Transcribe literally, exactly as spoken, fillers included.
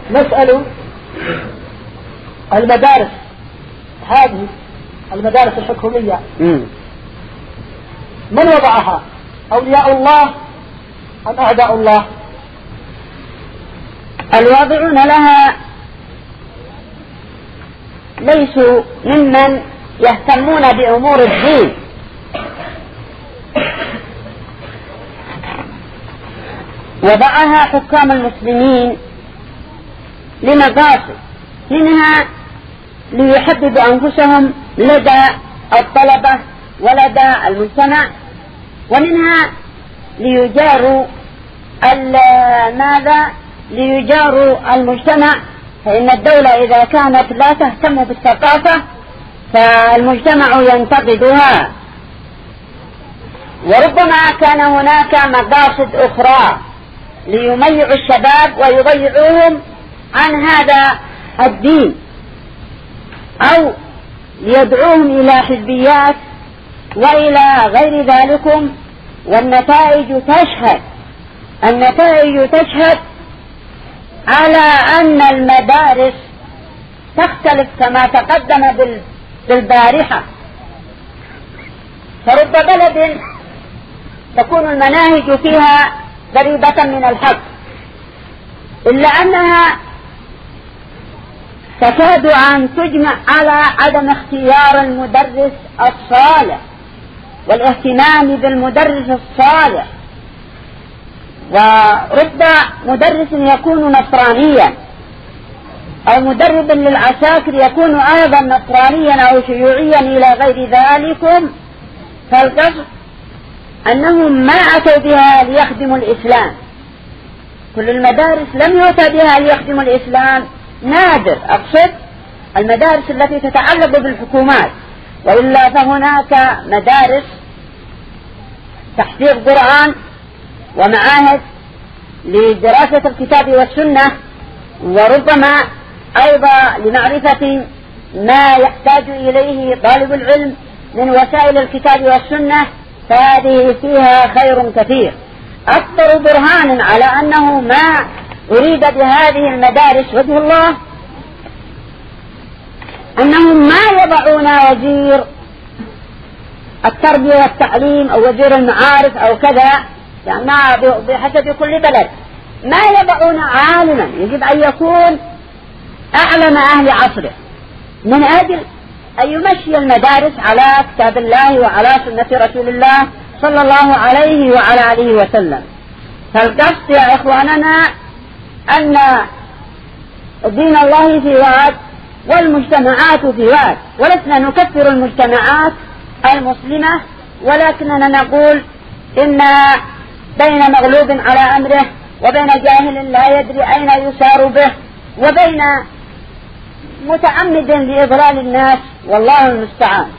نسأل المدارس هذه المدارس الحكومية من وضعها؟ أولياء الله أم أعداء الله؟ الواضعون لها ليسوا ممن يهتمون بأمور الدين، وضعها حكام المسلمين لمقاصد، منها ليحببوا أنفسهم لدى الطلبة ولدى المجتمع، ومنها ليجاروا ماذا ليجاروا المجتمع، فإن الدولة إذا كانت لا تهتم بالثقافة فالمجتمع ينتقدها. وربما كان هناك مقاصد أخرى ليميعوا الشباب ويضيعوهم عن هذا الدين، أو يدعوهم إلى حزبيات وإلى غير ذلك. والنتائج تشهد النتائج تشهد على أن المدارس تختلف كما تقدم بالبارحة. فرب بلد تكون المناهج فيها قريبة من الحق، إلا أنها تكاد أن تجمع على عدم اختيار المدرس الصالح والاهتمام بالمدرس الصالح. ورب مدرس يكون نصرانيا أو مدرب للعساكر يكون أيضا نصرانيا أو شيوعيا إلى غير ذلك، فالقصد أنهم ما أتوا بها ليخدموا الإسلام. كل المدارس لم يؤتى بها ليخدموا الإسلام، نادر أقصد المدارس التي تتعلق بالحكومات، وإلا فهناك مدارس تحفيظ قرآن ومعاهد لدراسة الكتاب والسنة، وربما أيضا لمعرفة ما يحتاج إليه طالب العلم من وسائل الكتاب والسنة، فهذه فيها خير كثير. أكثر برهان على أنه ما أريد بهذه المدارس وجه الله أنهم ما يضعون وزير التربية والتعليم أو وزير المعارف أو كذا، يعني ما بحسب كل بلد ما يضعون عالما يجب أن يكون أعلم أهل عصره من أجل أن يمشي المدارس على كتاب الله وعلى سنة رسول الله صلى الله عليه وعلى آله وسلم. فالقصد يا إخواننا أن دين الله في واد والمجتمعات في واد، ولسنا نكفر المجتمعات المسلمة، ولكننا نقول إن بين مغلوب على أمره وبين جاهل لا يدري أين يسار به وبين متعمد لإضلال الناس، والله المستعان.